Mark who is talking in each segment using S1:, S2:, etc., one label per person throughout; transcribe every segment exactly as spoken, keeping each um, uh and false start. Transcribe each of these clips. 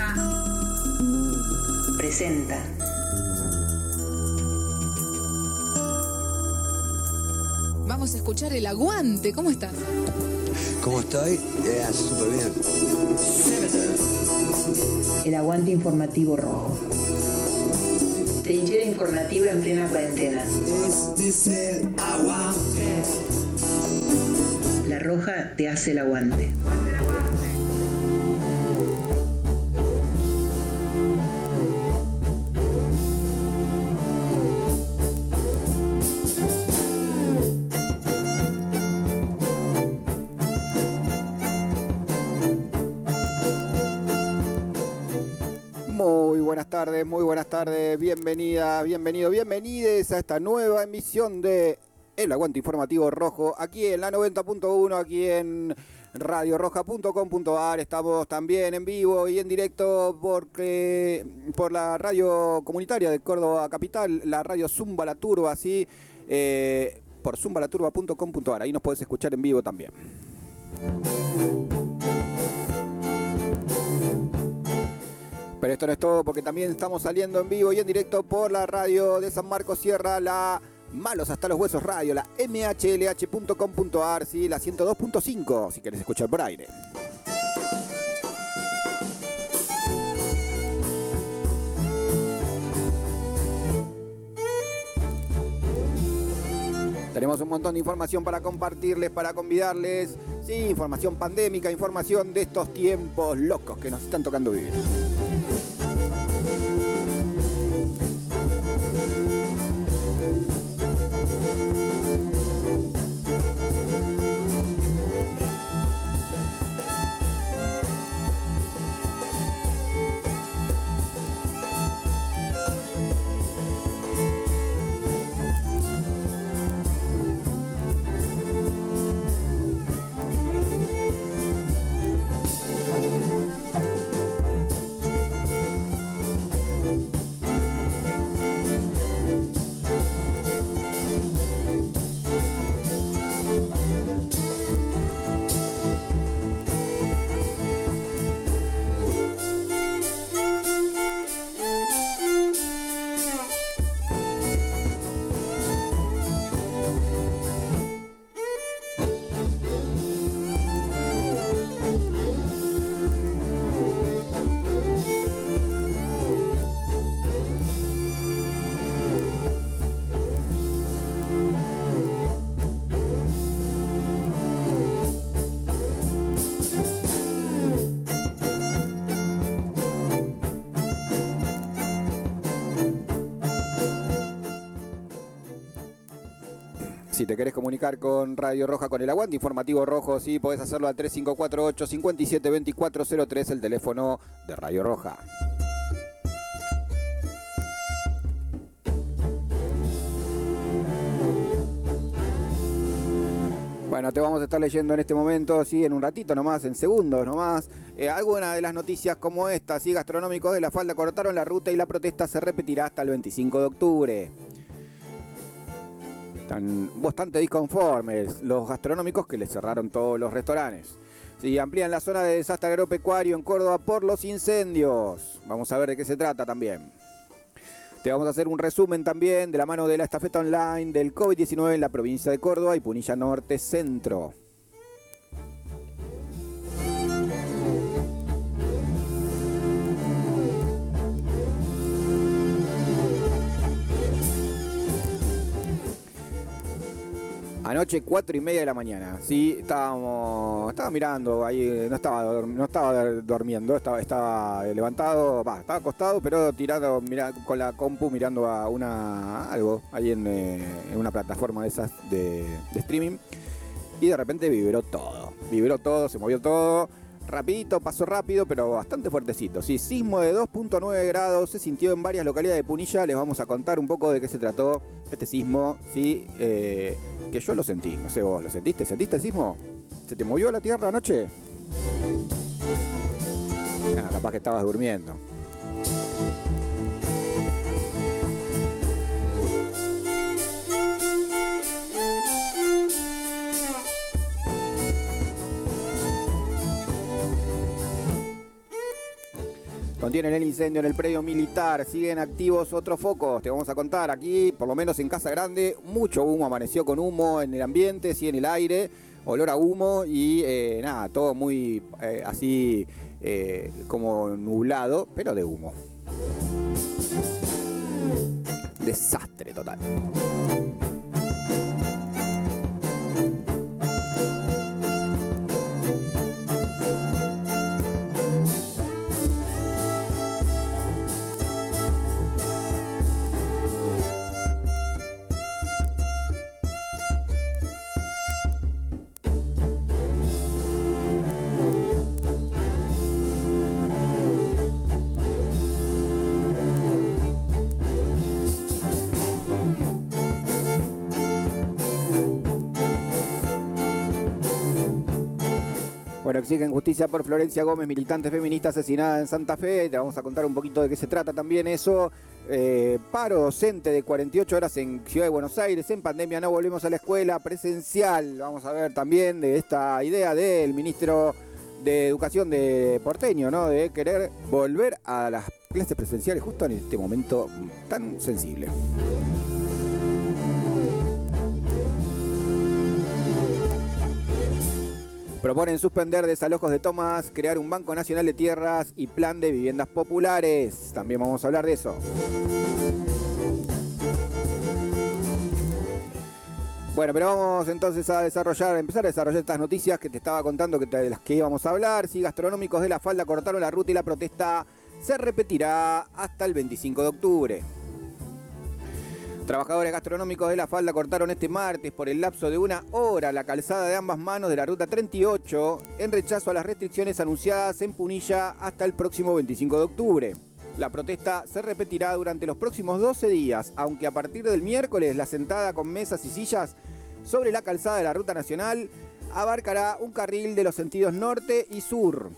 S1: Presenta.
S2: Vamos a escuchar El Aguante. ¿Cómo estás?
S3: ¿Cómo estoy? Eh, súper bien.
S1: El Aguante Informativo Rojo. Trinchera informativa en plena cuarentena.
S3: Este es el aguante.
S1: La Roja te hace el aguante.
S4: Muy buenas tardes, muy buenas tardes, bienvenida, bienvenido, bienvenides a esta nueva emisión de El Aguante Informativo Rojo, aquí en la noventa punto uno, aquí en radio roja punto com punto a r. Estamos también en vivo y en directo porque, por la radio comunitaria de Córdoba Capital, la radio Zumba La Turba, así, eh, por zumba la turba punto com punto a r. Ahí nos podés escuchar en vivo también. Pero esto no es todo, porque también estamos saliendo en vivo y en directo por la radio de San Marcos Sierra, la Malos Hasta los Huesos Radio, la m h l h punto com punto a r, ¿sí? La ciento dos punto cinco, si querés escuchar por aire. Tenemos un montón de información para compartirles, para convidarles, sí, información pandémica, información de estos tiempos locos que nos están tocando vivir. Si te querés comunicar con Radio Roja, con el Aguante Informativo Rojo, sí, podés hacerlo al tres cinco cuatro ocho, cinco siete dos cuatro cero tres, el teléfono de Radio Roja. Bueno, te vamos a estar leyendo en este momento, sí, en un ratito nomás, en segundos nomás, eh, algunas de las noticias como esta, sí, gastronómicos de La Falda cortaron la ruta y la protesta se repetirá hasta el veinticinco de octubre. Están bastante disconformes los gastronómicos que les cerraron todos los restaurantes. Sí, amplían la zona de desastre agropecuario en Córdoba por los incendios. Vamos a ver de qué se trata también. Te vamos a hacer un resumen también de la mano de la estafeta online del COVID diecinueve en la provincia de Córdoba y Punilla Norte Centro. Anoche, cuatro y media de la mañana, sí, estábamos, estaba mirando ahí, no estaba, no estaba durmiendo, estaba, estaba levantado, va, estaba acostado, pero tirado, mira, con la compu mirando a una, algo, ahí en, eh, en una plataforma de esas de, de streaming, y de repente vibró todo, vibró todo, se movió todo, rapidito, pasó rápido, pero bastante fuertecito, sí, sismo de dos punto nueve grados, se sintió en varias localidades de Punilla, les vamos a contar un poco de qué se trató este sismo, sí, eh... que yo lo sentí, no sé vos, ¿lo sentiste? ¿Sentiste el sismo? ¿Se te movió la tierra anoche? Ah, capaz que estabas durmiendo. contienen el incendio en el predio militar. Siguen activos otros focos, te vamos a contar aquí, por lo menos en Casa Grande, mucho humo, amaneció con humo en el ambiente, sí, en el aire, olor a humo y eh, nada, todo muy eh, así eh, como nublado, pero de humo. Desastre total. Bueno, exigen justicia por Florencia Gómez, militante feminista asesinada en Santa Fe. Te vamos a contar un poquito de qué se trata también eso. Eh, paro docente de cuarenta y ocho horas en Ciudad de Buenos Aires. En pandemia no volvemos a la escuela presencial. Vamos a ver también de esta idea del ministro de Educación de porteño, ¿no? De querer volver a las clases presenciales justo en este momento tan sensible. Proponen suspender desalojos de tomas, crear un Banco Nacional de Tierras y plan de viviendas populares. También vamos a hablar de eso. Bueno, pero vamos entonces a desarrollar, a empezar a desarrollar estas noticias que te estaba contando que te, de las que íbamos a hablar. Si gastronómicos de La Falda cortaron la ruta y la protesta se repetirá hasta el veinticinco de octubre. Trabajadores gastronómicos de La Falda cortaron este martes por el lapso de una hora la calzada de ambas manos de la ruta treinta y ocho en rechazo a las restricciones anunciadas en Punilla hasta el próximo veinticinco de octubre. La protesta se repetirá durante los próximos doce días, aunque a partir del miércoles la sentada con mesas y sillas sobre la calzada de la ruta nacional abarcará un carril de los sentidos norte y sur.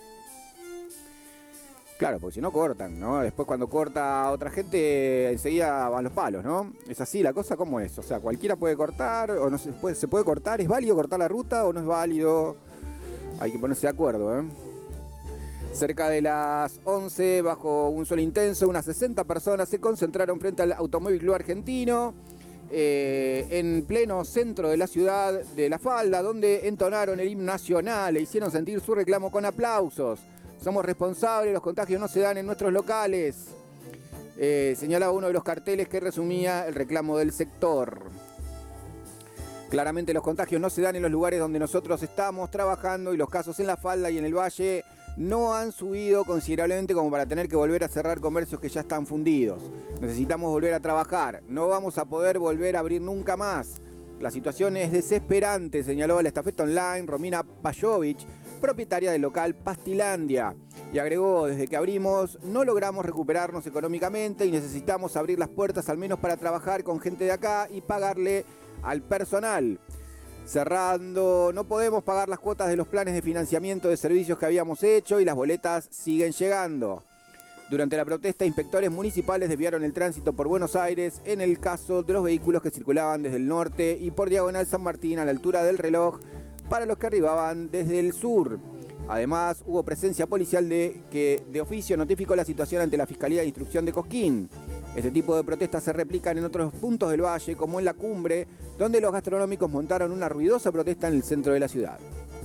S4: Claro, porque si no cortan, ¿no? Después cuando corta otra gente, enseguida van los palos, ¿no? Es así la cosa, ¿cómo es? O sea, cualquiera puede cortar, o no se puede, se puede cortar, ¿es válido cortar la ruta o no es válido? Hay que ponerse de acuerdo, ¿eh? Cerca de las once, bajo un sol intenso, unas sesenta personas se concentraron frente al Automóvil Club Argentino, eh, en pleno centro de la ciudad de La Falda, donde entonaron el himno nacional e hicieron sentir su reclamo con aplausos. Somos responsables, los contagios no se dan en nuestros locales. Eh, señalaba uno de los carteles que resumía el reclamo del sector. Claramente los contagios no se dan en los lugares donde nosotros estamos trabajando y los casos en La Falda y en el Valle no han subido considerablemente como para tener que volver a cerrar comercios que ya están fundidos. Necesitamos volver a trabajar. No vamos a poder volver a abrir nunca más. La situación es desesperante, señaló la estafeta online Romina Pajovic, propietaria del local Pastilandia, y agregó: desde que abrimos no logramos recuperarnos económicamente y necesitamos abrir las puertas al menos para trabajar con gente de acá y pagarle al personal. Cerrando, no podemos pagar las cuotas de los planes de financiamiento de servicios que habíamos hecho y las boletas siguen llegando. Durante la protesta, inspectores municipales desviaron el tránsito por Buenos Aires en el caso de los vehículos que circulaban desde el norte y por Diagonal San Martín a la altura del reloj para los que arribaban desde el sur. Además, hubo presencia policial de que de oficio notificó la situación ante la Fiscalía de Instrucción de Cosquín. Este tipo de protestas se replican en otros puntos del valle, como en La Cumbre, donde los gastronómicos montaron una ruidosa protesta en el centro de la ciudad.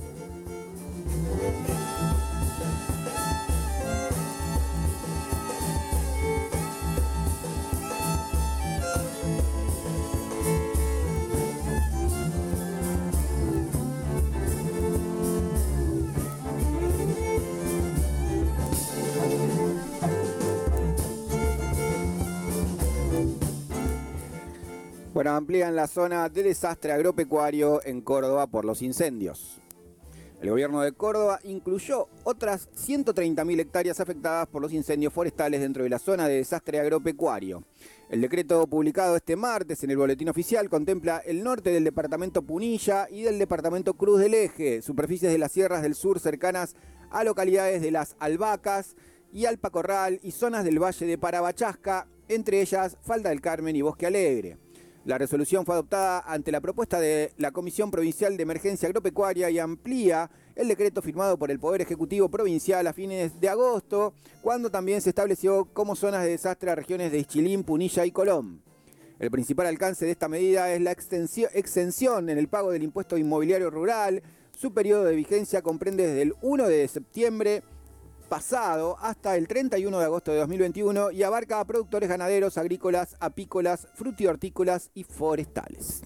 S4: Bueno, amplían la zona de desastre agropecuario en Córdoba por los incendios. El gobierno de Córdoba incluyó otras ciento treinta mil hectáreas afectadas por los incendios forestales dentro de la zona de desastre agropecuario. El decreto publicado este martes en el Boletín Oficial contempla el norte del departamento Punilla y del departamento Cruz del Eje, superficies de las sierras del sur cercanas a localidades de Las Albahacas y Alpacorral y zonas del valle de Parabachasca, entre ellas Falda del Carmen y Bosque Alegre. La resolución fue adoptada ante la propuesta de la Comisión Provincial de Emergencia Agropecuaria y amplía el decreto firmado por el Poder Ejecutivo Provincial a fines de agosto, cuando también se estableció como zonas de desastre a regiones de Ischilín, Punilla y Colón. El principal alcance de esta medida es la exención en el pago del impuesto inmobiliario rural. Su periodo de vigencia comprende desde el primero de septiembre pasado hasta el treinta y uno de agosto de dos mil veintiuno y abarca a productores ganaderos, agrícolas, apícolas, frutihortícolas y forestales.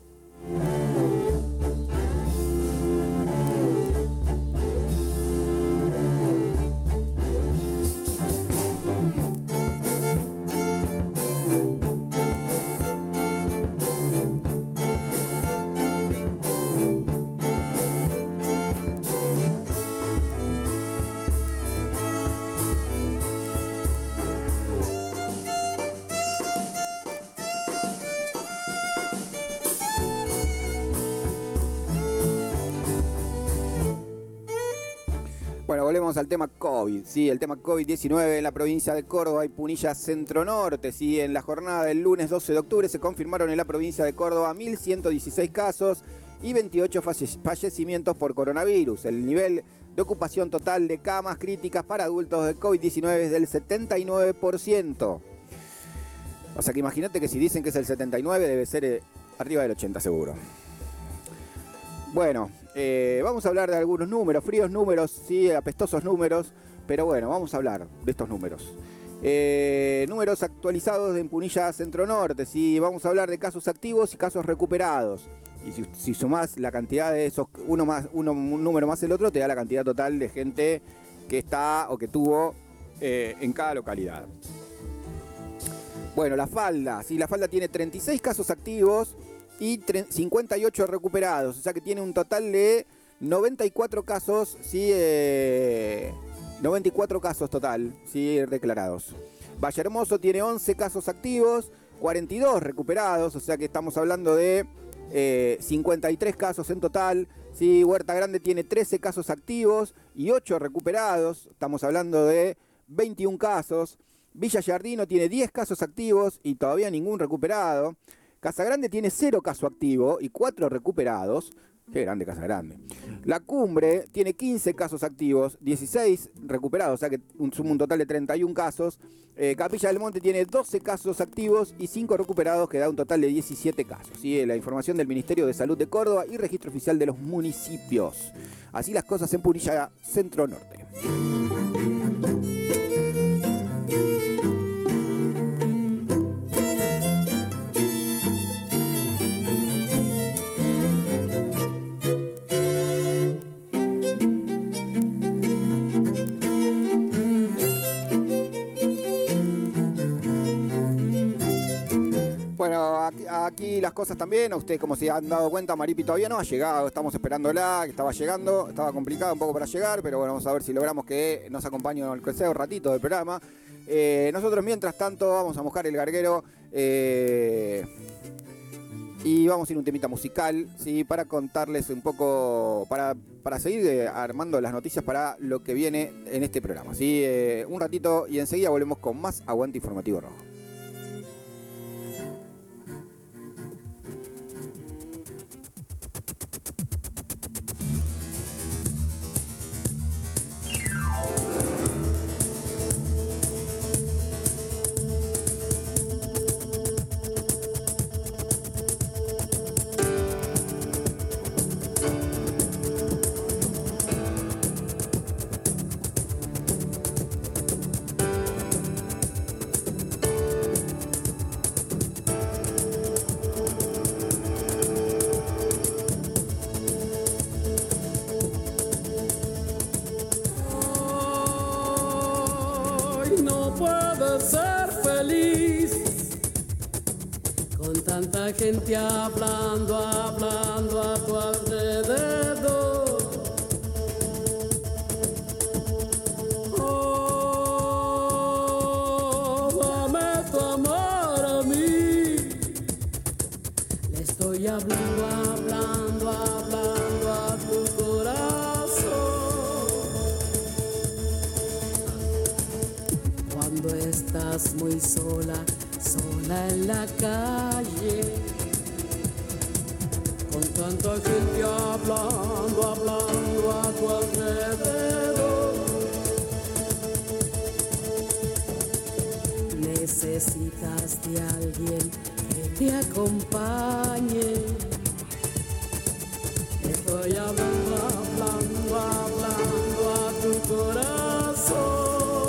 S4: Bueno, volvemos al tema COVID, sí, el tema COVID diecinueve en la provincia de Córdoba y Punilla Centro Norte, sí, en la jornada del lunes doce de octubre se confirmaron en la provincia de Córdoba mil ciento dieciséis casos y veintiocho fallecimientos por coronavirus. El nivel de ocupación total de camas críticas para adultos de COVID diecinueve es del setenta y nueve por ciento. O sea que imagínate que si dicen que es el setenta y nueve debe ser eh, arriba del ochenta seguro. Bueno, eh, vamos a hablar de algunos números, fríos números, sí, apestosos números, pero bueno, vamos a hablar de estos números. Eh, números actualizados en Punilla Centro Norte, sí, vamos a hablar de casos activos y casos recuperados. Y si, si sumás la cantidad de esos, uno más, uno, un número más el otro, te da la cantidad total de gente que está o que tuvo eh, en cada localidad. Bueno, la Falda, sí, la Falda tiene treinta y seis casos activos y cincuenta y ocho recuperados, o sea que tiene un total de noventa y cuatro casos, sí, eh, noventa y cuatro casos total, sí, declarados. Valle Hermoso tiene once casos activos, cuarenta y dos recuperados, o sea que estamos hablando de eh, cincuenta y tres casos en total. Sí, Huerta Grande tiene trece casos activos y ocho recuperados, estamos hablando de veintiún casos. Villa Giardino tiene diez casos activos y todavía ningún recuperado. Casa Grande tiene cero caso activo y cuatro recuperados. Qué grande Casa Grande. La Cumbre tiene quince casos activos, dieciséis recuperados, o sea que un, suma un total de treinta y un casos. Eh, Capilla del Monte tiene doce casos activos y cinco recuperados, que da un total de diecisiete casos. ¿Sí? La información del Ministerio de Salud de Córdoba y registro oficial de los municipios. Así las cosas en Punilla Centro Norte. Bueno, aquí, aquí las cosas también, a ustedes como se han dado cuenta, Maripi todavía no ha llegado, estamos esperándola, que estaba llegando, estaba complicado un poco para llegar, pero bueno, vamos a ver si logramos que nos acompañe el que sea un ratito del programa. Eh, nosotros mientras tanto vamos a mojar el garguero eh, y vamos a ir a un temita musical, ¿sí? Para contarles un poco, para, para seguir eh, armando las noticias para lo que viene en este programa, ¿sí? Eh, un ratito y enseguida volvemos con más Aguante Informativo Rojo.
S5: Tanta gente hablando, hablando a tu alrededor. Oh, dame tu amor a mí. Le estoy hablando, hablando, hablando a tu corazón. Cuando estás muy sola, sola en la calle, con tanta gente hablando, hablando a tu alrededor. Necesitas de alguien que te acompañe. Estoy hablando, hablando, hablando a tu corazón.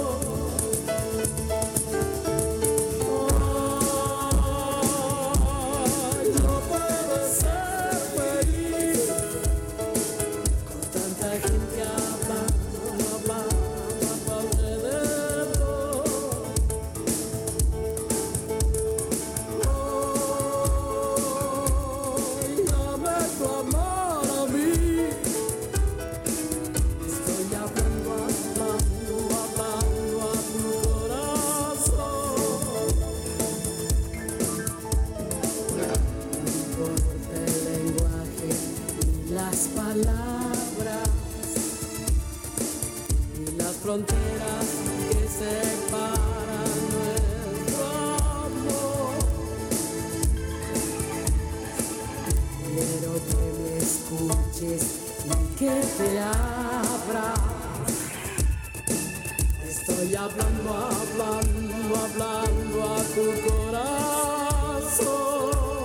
S5: Fronteras que separan nuestro amor. Quiero que me escuches y que te abras. Estoy hablando, hablando, hablando a tu corazón.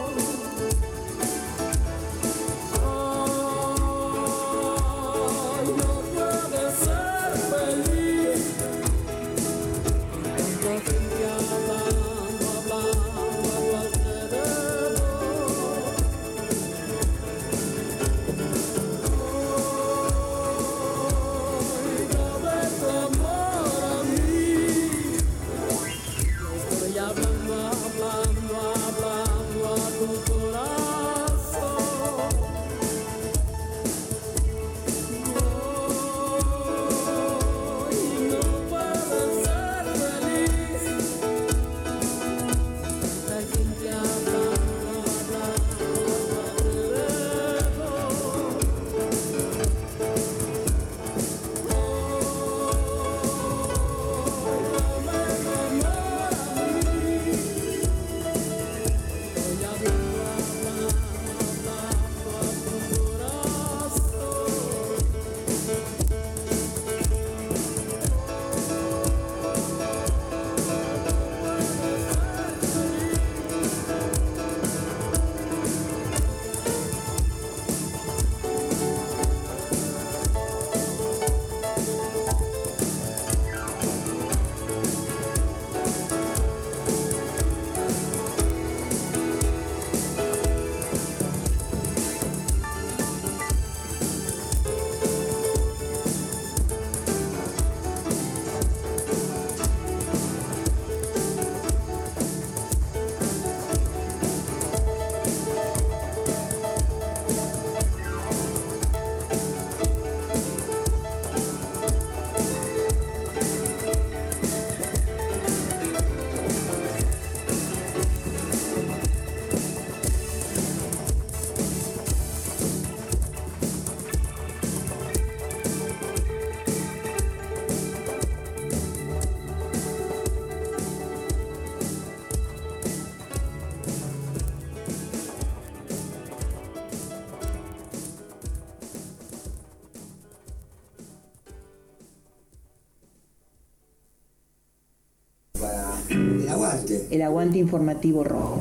S3: El aguante.
S1: El aguante informativo rojo.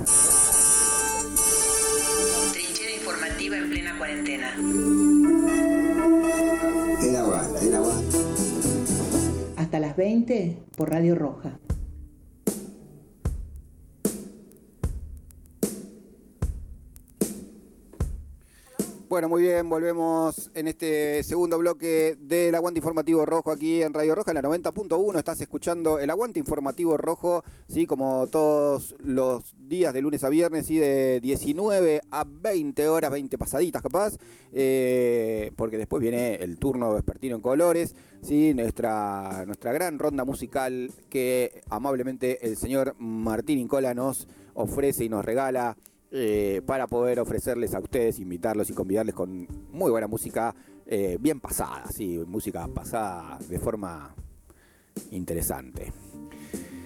S6: Trinchera informativa en plena cuarentena.
S3: El aguante, el aguante.
S1: Hasta las veinte por Radio Roja.
S4: Bueno, muy bien, volvemos en este segundo bloque del Aguante Informativo Rojo aquí en Radio Roja, en la noventa punto uno. Estás escuchando el Aguante Informativo Rojo, sí, como todos los días de lunes a viernes, sí, de diecinueve a veinte horas, veinte pasaditas capaz, eh, porque después viene el turno vespertino en colores, sí, nuestra, nuestra gran ronda musical que amablemente el señor Martín Incola nos ofrece y nos regala. Eh, para poder ofrecerles a ustedes, invitarlos y convidarles con muy buena música, eh, bien pasada, sí, música pasada de forma interesante.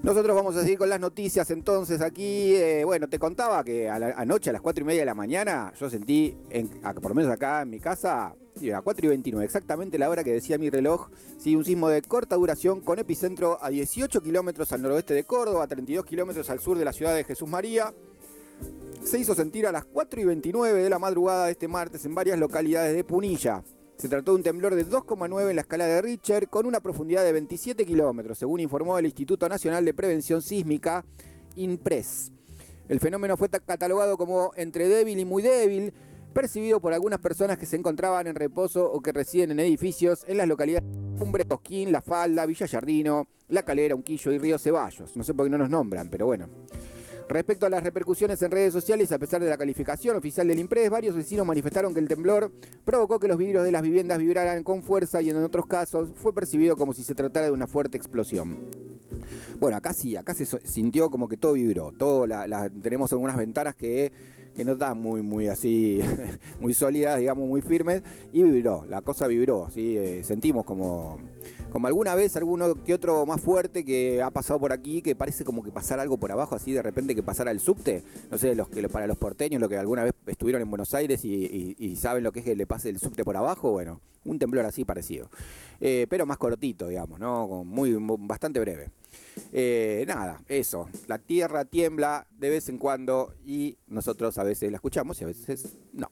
S4: Nosotros vamos a seguir con las noticias entonces aquí. Eh, bueno, te contaba que a la, anoche a las cuatro y media de la mañana yo sentí, en, a, por lo menos acá en mi casa, sí, a cuatro y veintinueve, exactamente la hora que decía mi reloj, sí, un sismo de corta duración con epicentro a dieciocho kilómetros al noroeste de Córdoba, a treinta y dos kilómetros al sur de la ciudad de Jesús María. Se hizo sentir a las cuatro y veintinueve de la madrugada de este martes en varias localidades de Punilla. Se trató de un temblor de dos coma nueve en la escala de Richter con una profundidad de veintisiete kilómetros, según informó el Instituto Nacional de Prevención Sísmica, INPRES. El fenómeno fue catalogado como entre débil y muy débil, percibido por algunas personas que se encontraban en reposo o que residen en edificios en las localidades de Cumbre, Cosquín, La Falda, Villa Yardino, La Calera, Unquillo y Río Ceballos. No sé por qué no nos nombran, pero bueno. Respecto a las repercusiones en redes sociales, a pesar de la calificación oficial del INPRES, varios vecinos manifestaron que el temblor provocó que los vidrios de las viviendas vibraran con fuerza y en otros casos fue percibido como si se tratara de una fuerte explosión. Bueno, acá sí, acá se sintió como que todo vibró. Todo la, la, tenemos algunas ventanas que, que no están muy, muy así, muy sólidas, digamos, muy firmes, y vibró, la cosa vibró, ¿sí? Eh, sentimos como... Como alguna vez, alguno que otro más fuerte que ha pasado por aquí, que parece como que pasara algo por abajo, así de repente que pasara el subte. No sé, los que para los porteños, los que alguna vez estuvieron en Buenos Aires y, y, y saben lo que es que le pase el subte por abajo, bueno, un temblor así parecido. Eh, pero más cortito, digamos, ¿no? Como muy, bastante breve. Eh, nada, eso. La tierra tiembla de vez en cuando y nosotros a veces la escuchamos y a veces no.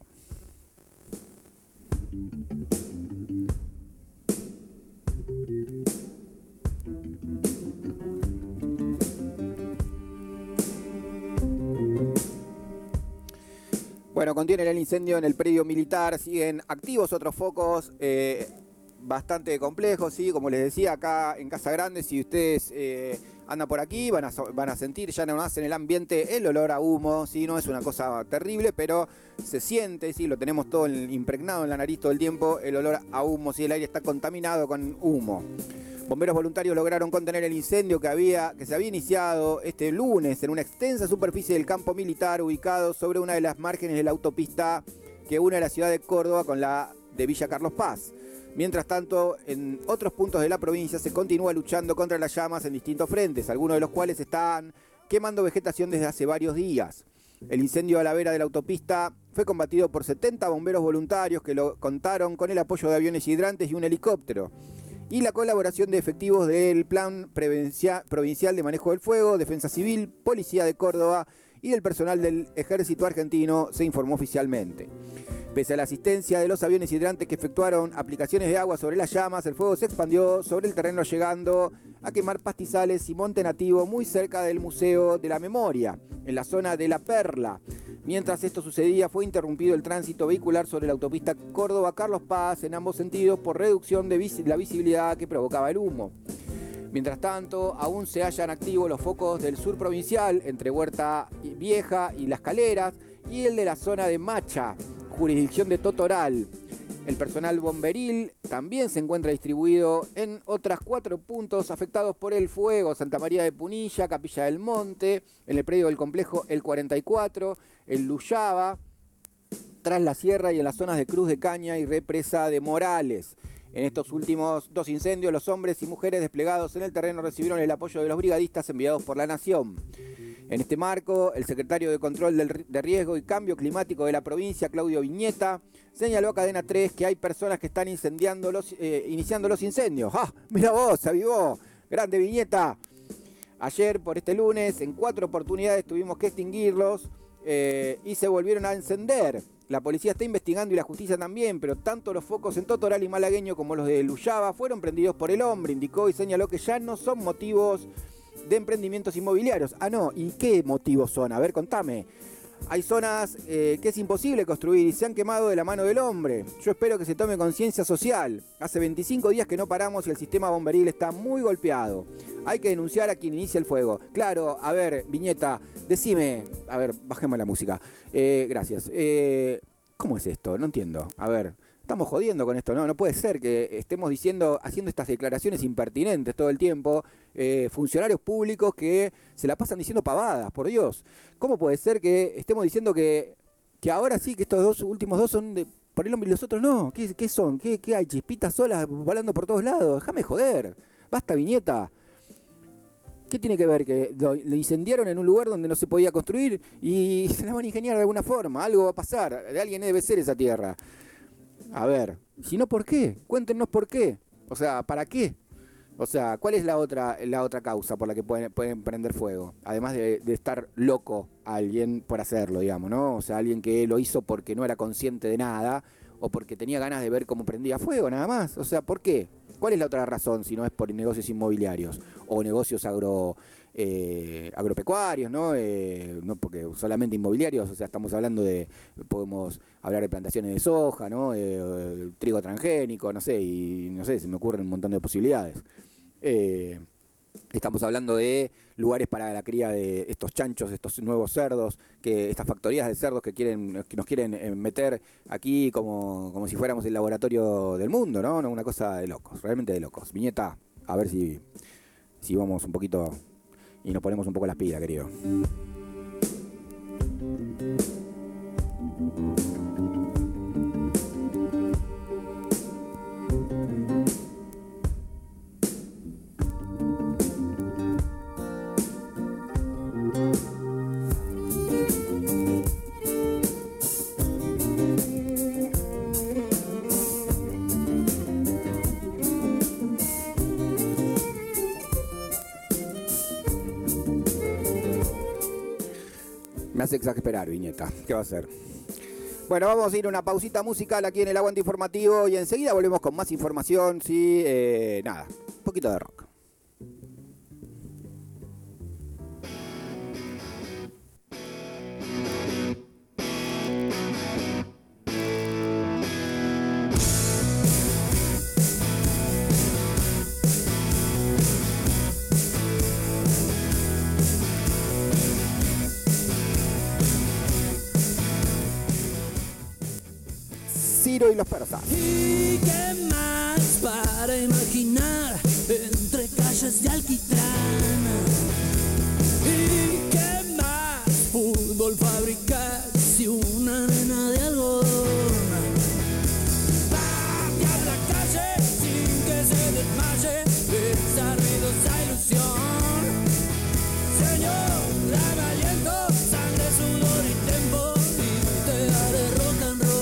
S4: Bueno, contienen el incendio en el predio militar, siguen activos otros focos eh, bastante complejos, ¿sí? Como les decía, acá en Casa Grande, si ustedes eh, andan por aquí, van a, van a sentir ya nomás en el ambiente el olor a humo, ¿sí? No es una cosa terrible, pero se siente, ¿sí? Lo tenemos todo impregnado en la nariz todo el tiempo, el olor a humo, ¿sí? El aire está contaminado con humo. Bomberos voluntarios lograron contener el incendio que, había, que se había iniciado este lunes en una extensa superficie del campo militar ubicado sobre una de las márgenes de la autopista que une la ciudad de Córdoba con la de Villa Carlos Paz. Mientras tanto, en otros puntos de la provincia se continúa luchando contra las llamas en distintos frentes, algunos de los cuales están quemando vegetación desde hace varios días. El incendio a la vera de la autopista fue combatido por setenta bomberos voluntarios que lo contaron con el apoyo de aviones hidrantes y un helicóptero, y la colaboración de efectivos del Plan Provincial de Manejo del Fuego, Defensa Civil, Policía de Córdoba y del personal del Ejército Argentino, se informó oficialmente. Pese a la asistencia de los aviones hidrantes que efectuaron aplicaciones de agua sobre las llamas, el fuego se expandió sobre el terreno llegando a quemar pastizales y monte nativo muy cerca del Museo de la Memoria, en la zona de La Perla. Mientras esto sucedía, fue interrumpido el tránsito vehicular sobre la autopista Córdoba-Carlos Paz en ambos sentidos por reducción de vis- la visibilidad que provocaba el humo. Mientras tanto, aún se hallan activos los focos del sur provincial entre Huerta Vieja y Las Caleras y el de la zona de Macha, jurisdicción de Totoral. El personal bomberil también se encuentra distribuido en otras cuatro puntos afectados por el fuego: Santa María de Punilla, Capilla del Monte, en el predio del complejo El cuarenta y cuatro, el Luyaba, Tras la Sierra y en las zonas de Cruz de Caña y Represa de Morales. En estos últimos dos incendios, los hombres y mujeres desplegados en el terreno recibieron el apoyo de los brigadistas enviados por la Nación. En este marco, el secretario de Control de Riesgo y Cambio Climático de la provincia, Claudio Viñeta, señaló a Cadena tres que hay personas que están incendiando los, eh, iniciando los incendios. ¡Ah! ¡Mira vos! ¡Se avivó! ¡Grande Viñeta! Ayer, por este lunes, en cuatro oportunidades tuvimos que extinguirlos eh, y se volvieron a encender. La policía está investigando y la justicia también, pero tanto los focos en Totoral y Malagueño como los de Luyaba fueron prendidos por el hombre, indicó, y señaló que ya no son motivos de emprendimientos inmobiliarios. Ah, no, ¿y qué motivos son? A ver, contame. Hay zonas eh, que es imposible construir y se han quemado de la mano del hombre. Yo espero que se tome conciencia social. Hace veinticinco días que no paramos y el sistema bomberil está muy golpeado. Hay que denunciar a quien inicia el fuego. Claro, a ver, Viñeta, decime... A ver, bajemos la música. Eh, gracias. Eh, ¿Cómo es esto? No entiendo. A ver... Estamos jodiendo con esto, ¿no? No puede ser que estemos diciendo, haciendo estas declaraciones impertinentes todo el tiempo, eh, funcionarios públicos que se la pasan diciendo pavadas, por Dios. ¿Cómo puede ser que estemos diciendo que, que ahora sí, que estos dos últimos dos son de, por el hombre y los otros no? ¿Qué, qué son? ¿Qué, ¿Qué hay? ¿Chispitas solas volando por todos lados? Déjame joder. Basta, Viñeta. ¿Qué tiene que ver? Que lo, lo incendiaron en un lugar donde no se podía construir y se la van a ingeniar de alguna forma. Algo va a pasar. De alguien debe ser esa tierra. A ver, si no, ¿por qué? Cuéntenos por qué. O sea, ¿para qué? O sea, ¿cuál es la otra la otra causa por la que pueden, pueden prender fuego? Además de, de estar loco alguien por hacerlo, digamos, ¿no? O sea, alguien que lo hizo porque no era consciente de nada o porque tenía ganas de ver cómo prendía fuego, nada más. O sea, ¿por qué? ¿Cuál es la otra razón si no es por negocios inmobiliarios o negocios agro, eh, agropecuarios, ¿no? Eh, no porque solamente inmobiliarios, o sea, estamos hablando de, podemos hablar de plantaciones de soja, ¿no? Eh, trigo transgénico, no sé, y no sé, se me ocurren un montón de posibilidades. Eh, estamos hablando de lugares para la cría de estos chanchos, estos nuevos cerdos, que estas factorías de cerdos que quieren, que nos quieren eh, meter aquí como, como si fuéramos el laboratorio del mundo, ¿no? Una cosa de locos, realmente de locos. Viñeta, a ver si, si vamos un poquito y nos ponemos un poco las pilas, querido. Me hace exasperar, Viñeta. ¿Qué va a hacer? Bueno, vamos a ir a una pausita musical aquí en el Aguante Informativo y enseguida volvemos con más información. Sí, eh, nada, un poquito de rock. Ciro y los persas.
S5: ¿Y qué más para imaginar entre calles de alquitrán? ¿Y qué más fútbol fabricar si una nena de algodón? Patear la calle sin que se desmaye esa ruidosa ilusión. Señor, haga aliento, sangre, sudor y tiempo y te daré rock and roll.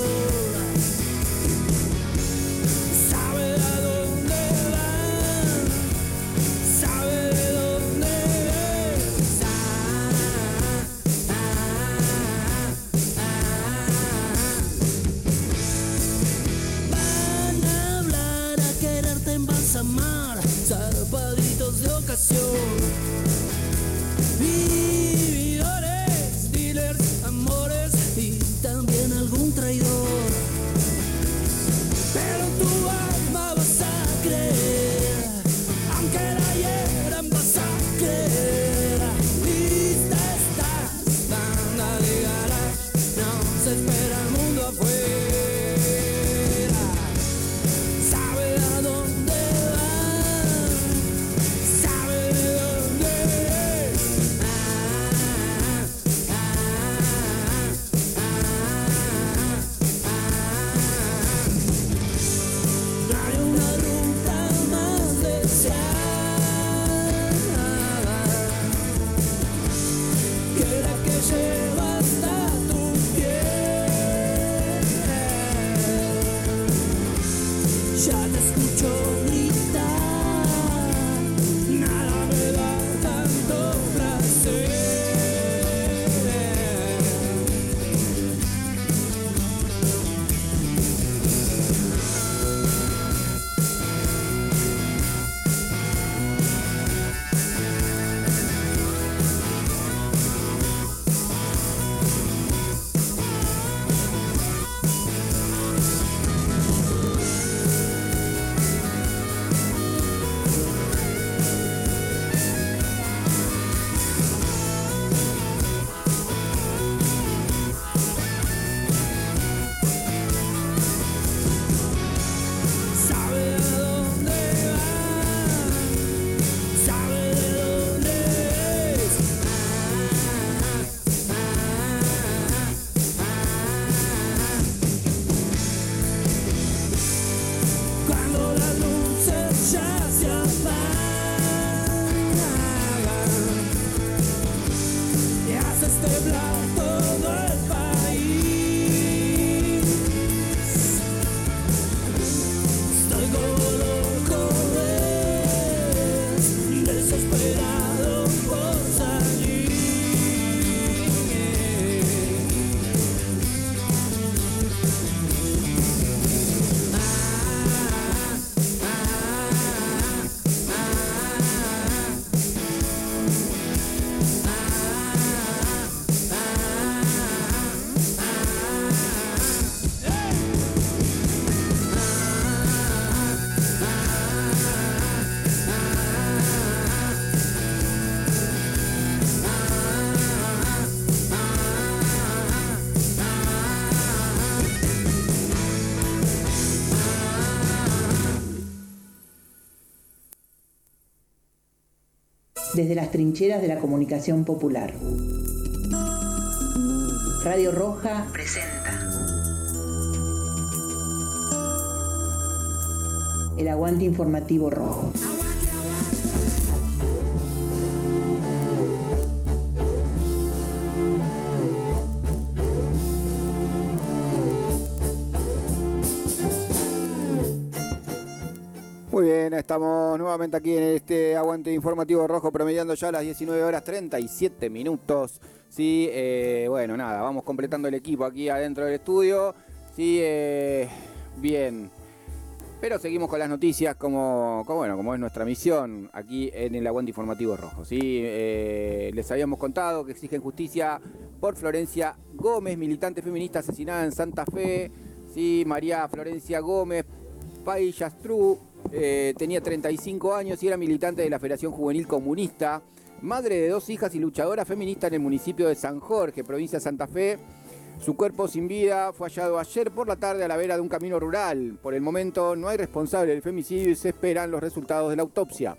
S5: Amar, zapaditos de ocasión, vividores, dealers, amores y también algún traidor. Pero tu alma vas a creer, aunque la hieran vas a creer. Lista estás, banda de garage, no se espera el mundo afuera. Sabe a dónde
S1: desde las trincheras de la comunicación popular. Radio Roja
S6: presenta
S1: el aguante informativo rojo.
S4: Muy bien, estamos nuevamente aquí en este aguante informativo rojo, promediando ya las diecinueve horas treinta y siete minutos. Sí, eh, bueno, nada, vamos completando el equipo aquí adentro del estudio. Sí, eh, bien. Pero seguimos con las noticias como, como, bueno, como es nuestra misión aquí en el aguante informativo rojo. ¿Sí? Eh, les habíamos contado que exigen justicia por Florencia Gómez, militante feminista asesinada en Santa Fe. ¿Sí? María Florencia Gómez Payastrú eh, tenía treinta y cinco años y era militante de la Federación Juvenil Comunista, madre de dos hijas y luchadora feminista en el municipio de San Jorge, provincia de Santa Fe. Su cuerpo sin vida fue hallado ayer por la tarde a la vera de un camino rural. Por el momento no hay responsable del femicidio y se esperan los resultados de la autopsia.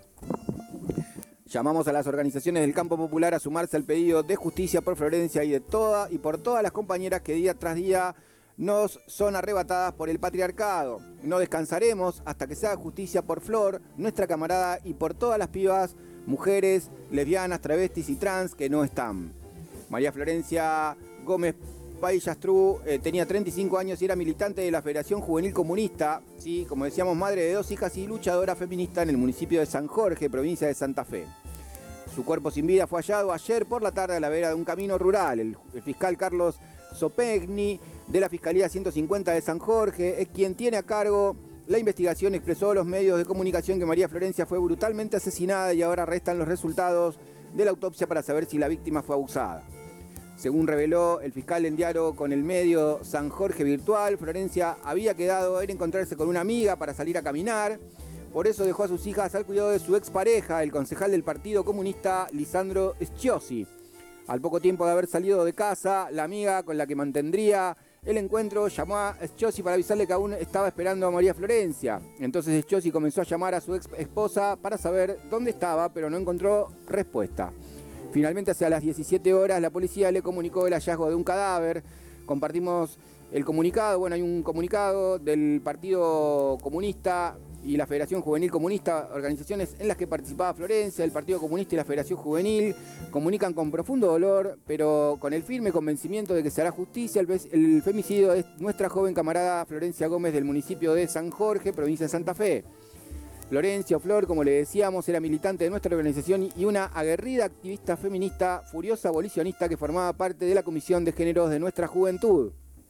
S4: Llamamos a las organizaciones del campo popular a sumarse al pedido de justicia por Florencia y de toda y por todas las compañeras que día tras día nos son arrebatadas por el patriarcado. No descansaremos hasta que se haga justicia por Flor, nuestra camarada, y por todas las pibas, mujeres, lesbianas, travestis y trans que no están. María Florencia Gómez Payastrú eh, tenía treinta y cinco años y era militante de la Federación Juvenil Comunista, sí, como decíamos, madre de dos hijas y luchadora feminista en el municipio de San Jorge, provincia de Santa Fe. Su cuerpo sin vida fue hallado ayer por la tarde a la vera de un camino rural. El, el fiscal Carlos Sopegni de la Fiscalía ciento cincuenta de San Jorge es quien tiene a cargo la investigación. Expresó a los medios de comunicación que María Florencia fue brutalmente asesinada y ahora restan los resultados de la autopsia para saber si la víctima fue abusada. Según reveló el fiscal en diálogo con el medio San Jorge Virtual, Florencia había quedado en encontrarse con una amiga para salir a caminar. Por eso dejó a sus hijas al cuidado de su expareja, el concejal del Partido Comunista, Lisandro Schiossi. Al poco tiempo de haber salido de casa, la amiga con la que mantendría el encuentro llamó a Schiossi para avisarle que aún estaba esperando a María Florencia. Entonces Schiossi comenzó a llamar a su ex esposa para saber dónde estaba, pero no encontró respuesta. Finalmente, hacia las diecisiete horas, la policía le comunicó el hallazgo de un cadáver. Compartimos el comunicado. Bueno, hay un comunicado del Partido Comunista y la Federación Juvenil Comunista, organizaciones en las que participaba Florencia. El Partido Comunista y la Federación Juvenil comunican con profundo dolor, pero con el firme convencimiento de que se hará justicia. El, el femicidio es nuestra joven camarada Florencia Gómez del municipio de San Jorge, provincia de Santa Fe. Florencia o Flor, como le decíamos, era militante de nuestra organización y una aguerrida activista feminista, furiosa abolicionista que formaba parte de la Comisión de Géneros de nuestra juventud.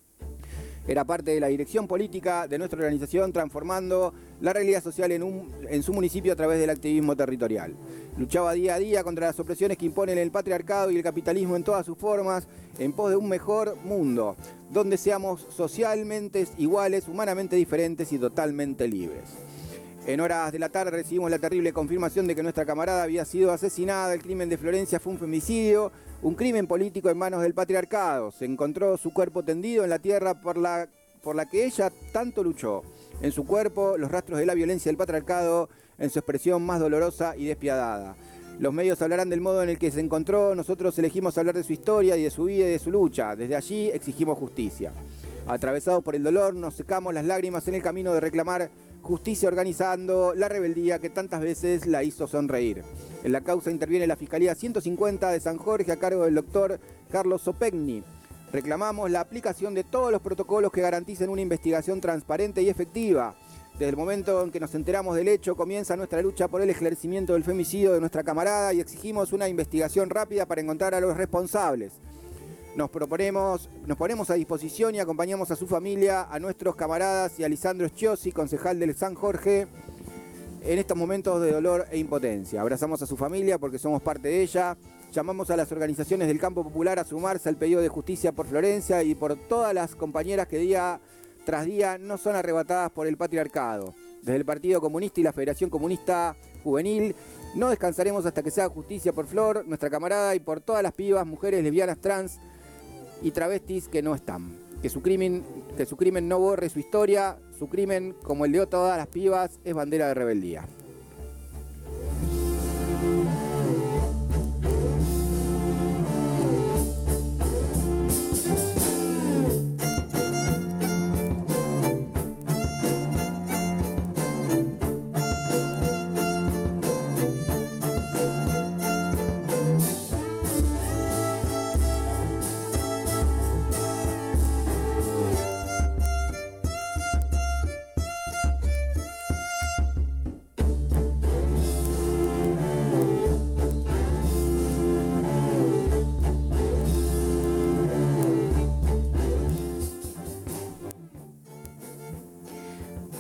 S4: Era parte de la dirección política de nuestra organización, transformando la realidad social en, un, en su municipio a través del activismo territorial. Luchaba día a día contra las opresiones que imponen el patriarcado y el capitalismo en todas sus formas, en pos de un mejor mundo, donde seamos socialmente iguales, humanamente diferentes y totalmente libres. En horas de la tarde recibimos la terrible confirmación de que nuestra camarada había sido asesinada. El crimen de Florencia fue un femicidio, un crimen político en manos del patriarcado. Se encontró su cuerpo tendido en la tierra por la, por la que ella tanto luchó. En su cuerpo, los rastros de la violencia del patriarcado en su expresión más dolorosa y despiadada. Los medios hablarán del modo en el que se encontró. Nosotros elegimos hablar de su historia y de su vida y de su lucha. Desde allí exigimos justicia. Atravesados por el dolor, nos secamos las lágrimas en el camino de reclamar justicia, organizando la rebeldía que tantas veces la hizo sonreír. En la causa interviene la Fiscalía ciento cincuenta de San Jorge a cargo del doctor Carlos Sopegni. Reclamamos la aplicación de todos los protocolos que garanticen una investigación transparente y efectiva. Desde el momento en que nos enteramos del hecho, comienza nuestra lucha por el esclarecimiento del femicidio de nuestra camarada y exigimos una investigación rápida para encontrar a los responsables. Nos proponemos, nos ponemos a disposición y acompañamos a su familia, a nuestros camaradas y a Lisandro Schiossi, concejal del San Jorge, en estos momentos de dolor e impotencia. Abrazamos a su familia porque somos parte de ella. Llamamos a las organizaciones del campo popular a sumarse al pedido de justicia por Florencia y por todas las compañeras que día tras día no son arrebatadas por el patriarcado. Desde el Partido Comunista y la Federación Comunista Juvenil, no descansaremos hasta que se haga justicia por Flor, nuestra camarada, y por todas las pibas, mujeres, lesbianas, trans y travestis que no están. Que su crimen, que su crimen no borre su historia. Su crimen, como el de todas las pibas, es bandera de rebeldía.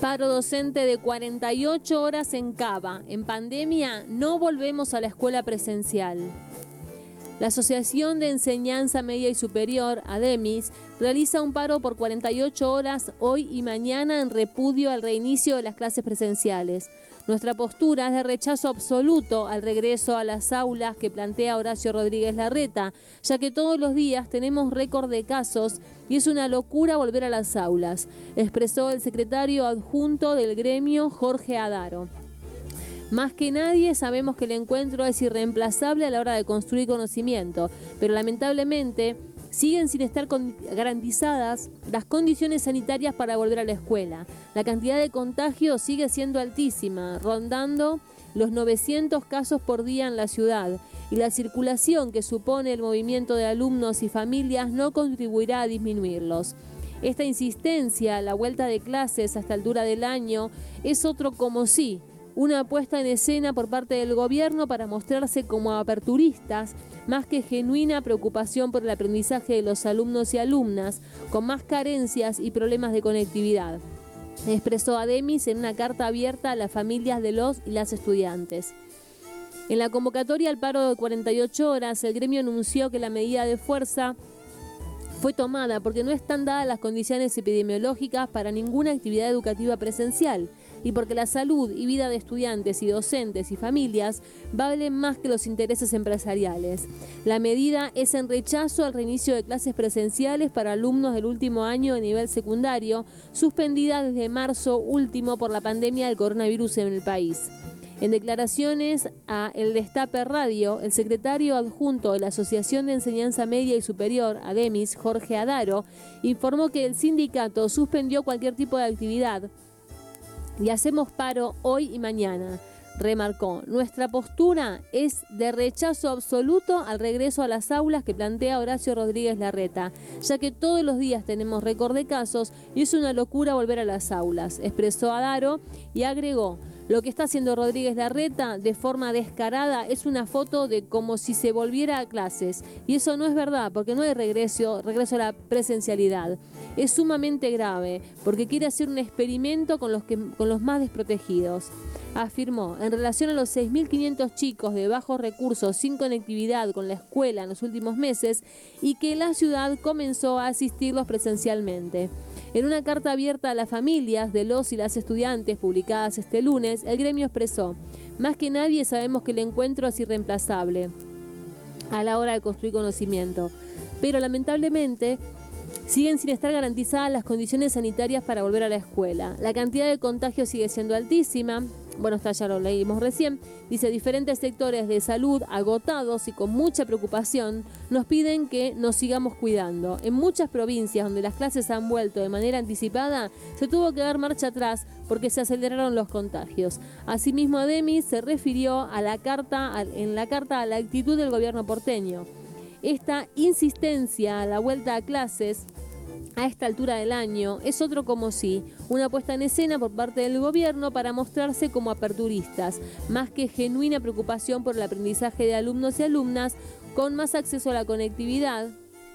S7: Paro docente de cuarenta y ocho horas en Cava. En pandemia no volvemos a la escuela presencial. La Asociación de Enseñanza Media y Superior, ADEMIS, realiza un paro por cuarenta y ocho horas hoy y mañana en repudio al reinicio de las clases presenciales. Nuestra postura es de rechazo absoluto al regreso a las aulas que plantea Horacio Rodríguez Larreta, ya que todos los días tenemos récord de casos y es una locura volver a las aulas, expresó el secretario adjunto del gremio, Jorge Adaro. Más que nadie sabemos que el encuentro es irreemplazable a la hora de construir conocimiento, pero lamentablemente siguen sin estar garantizadas las condiciones sanitarias para volver a la escuela. La cantidad de contagios sigue siendo altísima, rondando los novecientos casos por día en la ciudad, y la circulación que supone el movimiento de alumnos y familias no contribuirá a disminuirlos. Esta insistencia a la vuelta de clases a esta altura del año es otro como sí, una puesta en escena por parte del gobierno para mostrarse como aperturistas, más que genuina preocupación por el aprendizaje de los alumnos y alumnas, con más carencias y problemas de conectividad, expresó ADEMIS en una carta abierta a las familias de los y las estudiantes. En la convocatoria al paro de cuarenta y ocho horas, el gremio anunció que la medida de fuerza fue tomada porque no están dadas las condiciones epidemiológicas para ninguna actividad educativa presencial y porque la salud y vida de estudiantes y docentes y familias valen más que los intereses empresariales. La medida es en rechazo al reinicio de clases presenciales para alumnos del último año de nivel secundario, suspendida desde marzo último por la pandemia del coronavirus en el país. En declaraciones a El Destape Radio, el secretario adjunto de la Asociación de Enseñanza Media y Superior, ADEMIS, Jorge Adaro, informó que el sindicato suspendió cualquier tipo de actividad y hacemos paro hoy y mañana. Remarcó, nuestra postura es de rechazo absoluto al regreso a las aulas que plantea Horacio Rodríguez Larreta, ya que todos los días tenemos récord de casos y es una locura volver a las aulas, expresó Adaro y agregó, lo que está haciendo Rodríguez Larreta de forma descarada es una foto de como si se volviera a clases. Y eso no es verdad, porque no hay regreso, regreso a la presencialidad. Es sumamente grave, porque quiere hacer un experimento con los, que, con los más desprotegidos. Afirmó, en relación a los seis mil quinientos chicos de bajos recursos sin conectividad con la escuela en los últimos meses y que la ciudad comenzó a asistirlos presencialmente. En una carta abierta a las familias de los y las estudiantes publicadas este lunes, el gremio expresó, más que nadie sabemos que el encuentro es irreemplazable a la hora de construir conocimiento, pero lamentablemente siguen sin estar garantizadas las condiciones sanitarias para volver a la escuela. La cantidad de contagios sigue siendo altísima. Bueno, está, ya lo leímos recién. Dice, diferentes sectores de salud agotados y con mucha preocupación nos piden que nos sigamos cuidando. En muchas provincias donde las clases han vuelto de manera anticipada, se tuvo que dar marcha atrás porque se aceleraron los contagios. Asimismo, ADEMIS se refirió a la carta, en la carta a la actitud del gobierno porteño. Esta insistencia a la vuelta a clases a esta altura del año es otro como sí, una puesta en escena por parte del gobierno para mostrarse como aperturistas, más que genuina preocupación por el aprendizaje de alumnos y alumnas con más acceso a la conectividad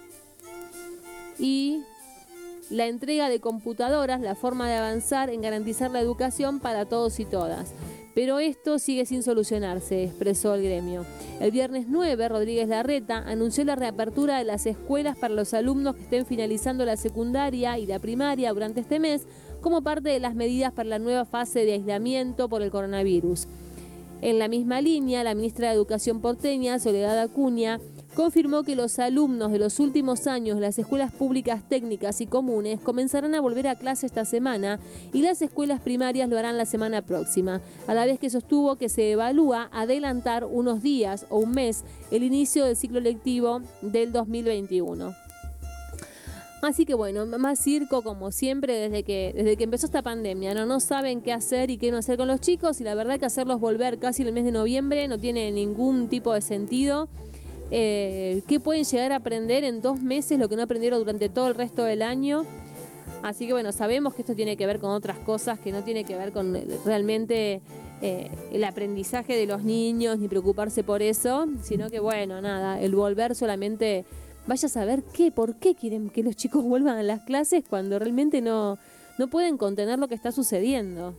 S7: y la entrega de computadoras, la forma de avanzar en garantizar la educación para todos y todas. Pero esto sigue sin solucionarse, expresó el gremio. El viernes nueve, Rodríguez Larreta anunció la reapertura de las escuelas para los alumnos que estén finalizando la secundaria y la primaria durante este mes, como parte de las medidas para la nueva fase de aislamiento por el coronavirus. En la misma línea, la ministra de Educación porteña, Soledad Acuña, confirmó que los alumnos de los últimos años de las escuelas públicas técnicas y comunes comenzarán a volver a clase esta semana y las escuelas primarias lo harán la semana próxima, a la vez que sostuvo que se evalúa adelantar unos días o un mes el inicio del ciclo lectivo del dos mil veintiuno. Así que bueno, más circo como siempre desde que desde que empezó esta pandemia, ¿no? No saben qué hacer y qué no hacer con los chicos y la verdad que hacerlos volver casi en el mes de noviembre no tiene ningún tipo de sentido. Eh, ¿Qué pueden llegar a aprender en dos meses lo que no aprendieron durante todo el resto del año? Así que bueno, sabemos que esto tiene que ver con otras cosas, que no tiene que ver con realmente eh, el aprendizaje de los niños, ni preocuparse por eso, sino que bueno, nada, el volver solamente, vaya a saber qué, por qué quieren que los chicos vuelvan a las clases cuando realmente no, no pueden contener lo que está sucediendo.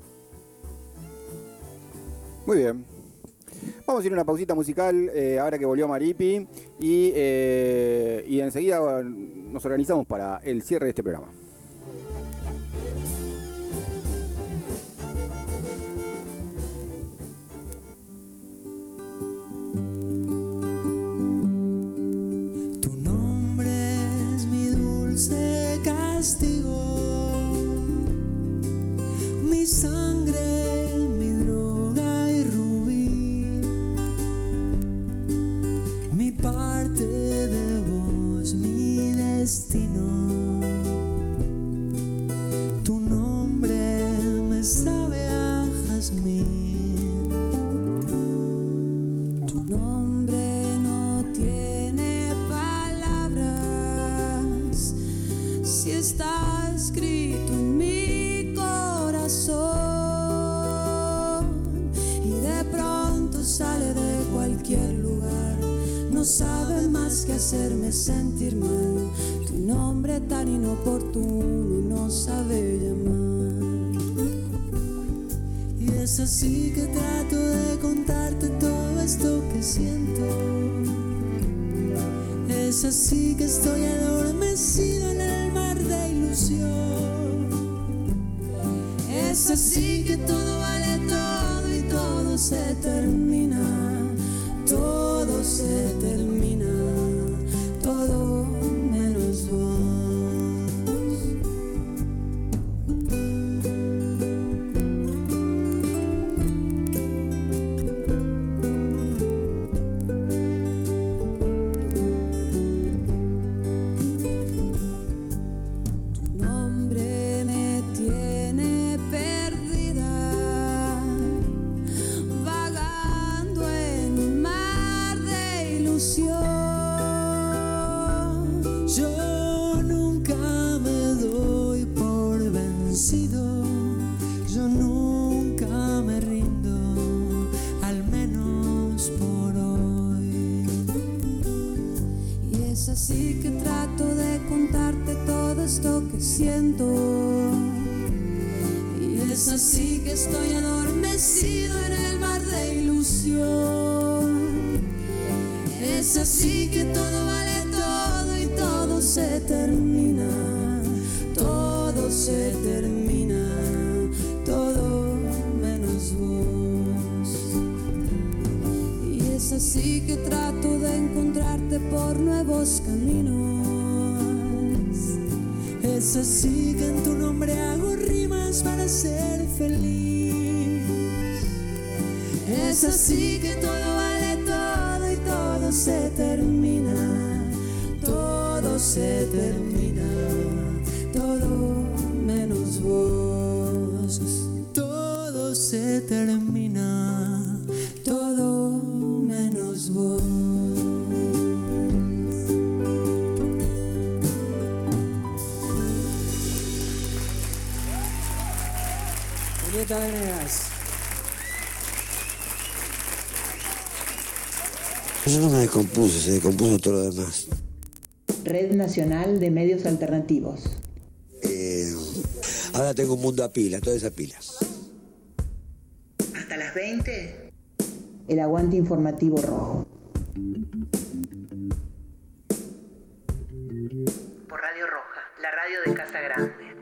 S4: Muy bien. Vamos a ir a una pausita musical eh, ahora que volvió Maripi y, eh, y enseguida nos organizamos para el cierre de este programa.
S5: Tu nombre es mi dulce castigo, mi sangre, mi droga y rubí, mi parte de vos, mi destino. Tu nombre me sabe a jazmín. Tu nombre no tiene palabras, si está escrito en mi corazón y de pronto sale de cualquier lugar. No sabe más que hacerme sentir mal. Tu nombre tan inoportuno no sabe llamar. Y es así que trato de contarte todo esto que siento. Es así que estoy adormecido en el mar de ilusión. Es así que todo vale todo y todo se termina. Todo se termina, todo menos vos. Tu nombre me tiene perdida, vagando en un mar de ilusión. Yo nunca me doy por vencido, yo nunca me rindo, al menos por hoy. Y es así que trato de contarte todo esto que siento. Y es así que estoy adormecido en el mar de ilusión. Es así que todo vale todo y todo se termina. Todo se termina, todo menos vos. Y es así que trato de encontrarte por nuevos caminos. Es así que en tu nombre hago rimas para ser feliz. Es así que todo vale todo y todo se termina. Todo se termina, todo menos vos. Todo se termina, todo menos vos. Julieta Venegas.
S3: Yo no me descompuse, se descompuso todo lo demás.
S1: Red Nacional de Medios Alternativos.
S3: Eh, ahora tengo un mundo a pila, toda esa pila.
S6: Hasta las veinte.
S1: El aguante informativo rojo.
S6: Por Radio Roja, la radio de Casa Grande.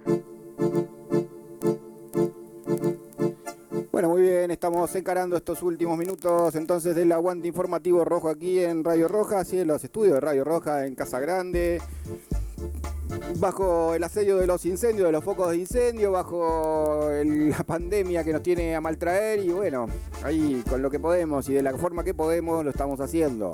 S4: Bueno, muy bien, estamos encarando estos últimos minutos entonces del aguante informativo rojo aquí en Radio Roja, así en los estudios de Radio Roja en Casa Grande, bajo el asedio de los incendios, de los focos de incendio, bajo el, la pandemia que nos tiene a maltraer y bueno, ahí con lo que podemos y de la forma que podemos lo estamos haciendo.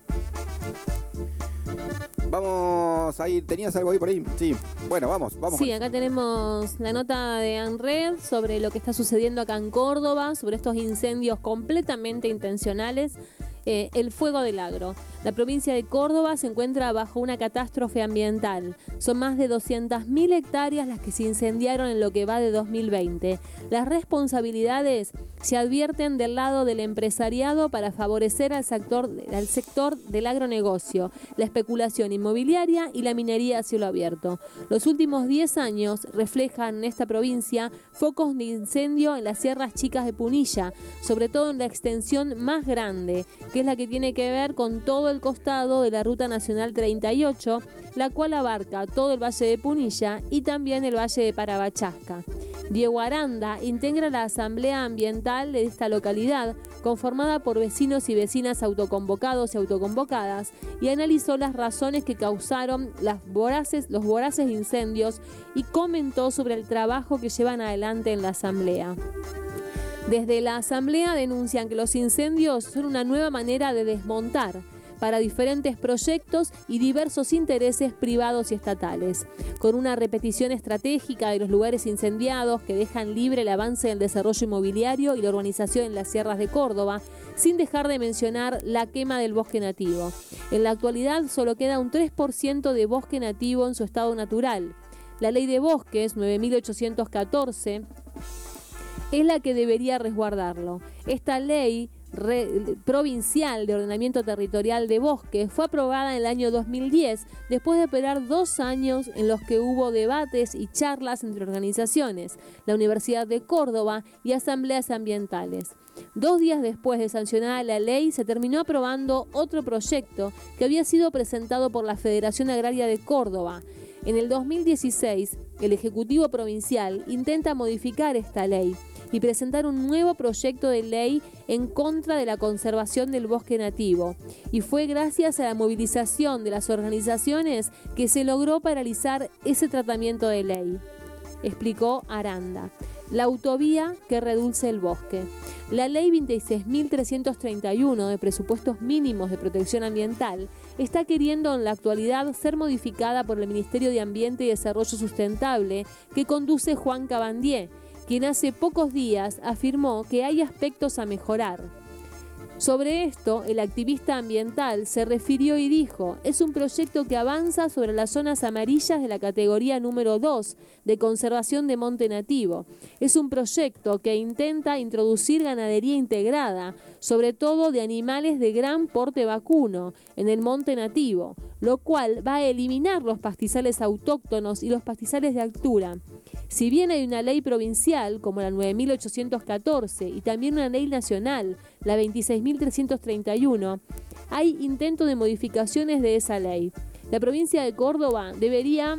S4: Vamos a ir, ¿tenías algo ahí por ahí? Sí, bueno, vamos, vamos.
S7: Sí, acá tenemos la nota de ANRED sobre lo que está sucediendo acá en Córdoba, sobre estos incendios completamente intencionales, eh, el fuego del agro. La provincia de Córdoba se encuentra bajo una catástrofe ambiental. Son más de doscientas mil hectáreas las que se incendiaron en lo que va de dos mil veinte. Las responsabilidades se advierten del lado del empresariado para favorecer al sector, al sector del agronegocio, la especulación inmobiliaria y la minería a cielo abierto. Los últimos diez años reflejan en esta provincia focos de incendio en las sierras chicas de Punilla, sobre todo en la extensión más grande, que es la que tiene que ver con todo el costado de la Ruta Nacional treinta y ocho, la cual abarca todo el Valle de Punilla y también el Valle de Parabachasca. Diego Aranda integra la Asamblea Ambiental de esta localidad, conformada por vecinos y vecinas autoconvocados y autoconvocadas, y analizó las razones que causaron las voraces, los voraces incendios y comentó sobre el trabajo que llevan adelante en la Asamblea. Desde la Asamblea denuncian que los incendios son una nueva manera de desmontar para diferentes proyectos y diversos intereses privados y estatales, con una repetición estratégica de los lugares incendiados que dejan libre el avance del desarrollo inmobiliario y la urbanización en las sierras de Córdoba, sin dejar de mencionar la quema del bosque nativo. En la actualidad solo queda un tres por ciento de bosque nativo en su estado natural. La Ley de Bosques nueve mil ochocientos catorce es la que debería resguardarlo. Esta ley Re, provincial de ordenamiento territorial de bosques fue aprobada en el año dos mil diez, después de esperar dos años en los que hubo debates y charlas entre organizaciones, la Universidad de Córdoba y asambleas ambientales. Dos días después de sancionada la ley, se terminó aprobando otro proyecto que había sido presentado por la Federación Agraria de Córdoba. En el dos mil dieciséis, el Ejecutivo Provincial intenta modificar esta ley y presentar un nuevo proyecto de ley en contra de la conservación del bosque nativo. Y fue gracias a la movilización de las organizaciones que se logró paralizar ese tratamiento de ley, explicó Aranda. La autovía que reduce el bosque. La ley veintiséis mil trescientos treinta y uno de presupuestos mínimos de protección ambiental está queriendo en la actualidad ser modificada por el Ministerio de Ambiente y Desarrollo Sustentable que conduce Juan Cabandier, quien hace pocos días afirmó que hay aspectos a mejorar. Sobre esto, el activista ambiental se refirió y dijo: es un proyecto que avanza sobre las zonas amarillas de la categoría número dos de conservación de monte nativo. Es un proyecto que intenta introducir ganadería integrada, sobre todo de animales de gran porte vacuno, en el monte nativo, lo cual va a eliminar los pastizales autóctonos y los pastizales de altura. Si bien hay una ley provincial, como la nueve mil ochocientos catorce, y también una ley nacional, la veintiséis mil trescientos treinta y uno, hay intento de modificaciones de esa ley. La provincia de Córdoba debería,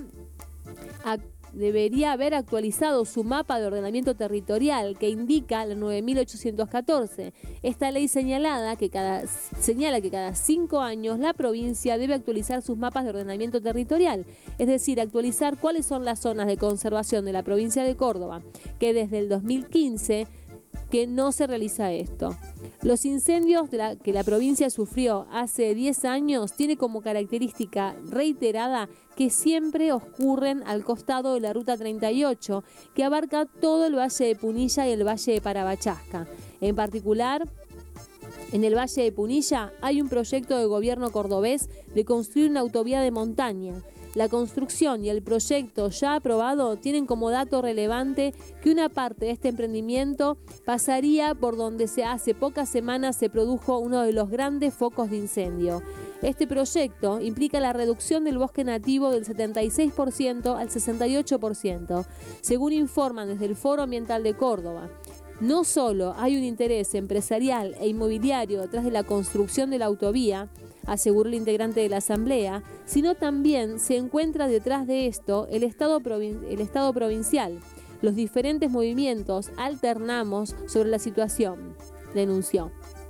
S7: a, debería haber actualizado su mapa de ordenamiento territorial que indica la nueve mil ochocientos catorce. Esta ley señalada que cada, señala que cada cinco años la provincia debe actualizar sus mapas de ordenamiento territorial, es decir, actualizar cuáles son las zonas de conservación de la provincia de Córdoba, que desde el dos mil quince que no se realiza esto. Los incendios de la, que la provincia sufrió hace diez años tiene como característica reiterada que siempre ocurren al costado de la Ruta treinta y ocho, que abarca todo el Valle de Punilla y el Valle de Parabachasca. En particular, en el Valle de Punilla hay un proyecto de gobierno cordobés de construir una autovía de montaña. La construcción y el proyecto ya aprobado tienen como dato relevante que una parte de este emprendimiento pasaría por donde se hace pocas semanas se produjo uno de los grandes focos de incendio. Este proyecto implica la reducción del bosque nativo del setenta y seis por ciento al sesenta y ocho por ciento, según informan desde el Foro Ambiental de Córdoba. No solo hay un interés empresarial e inmobiliario detrás de la construcción de la autovía, aseguró el integrante de la Asamblea, sino también se encuentra detrás de esto el Estado, provin- el Estado provincial. Los diferentes movimientos alternamos sobre la situación, denunció.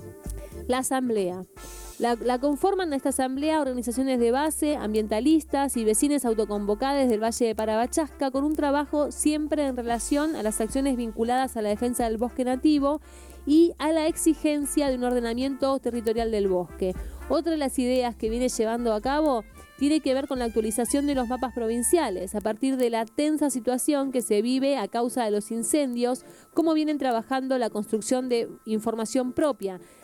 S7: La Asamblea. La, la conforman a esta asamblea organizaciones de base, ambientalistas y vecinos autoconvocadas del Valle de Parabachasca, con un trabajo siempre en relación a las acciones vinculadas a la defensa del bosque nativo y a la exigencia de un ordenamiento territorial del bosque. Otra de las ideas que viene llevando a cabo tiene que ver con la actualización de los mapas provinciales, a partir de la tensa situación que se vive a causa de los incendios, cómo vienen trabajando la construcción de información propia,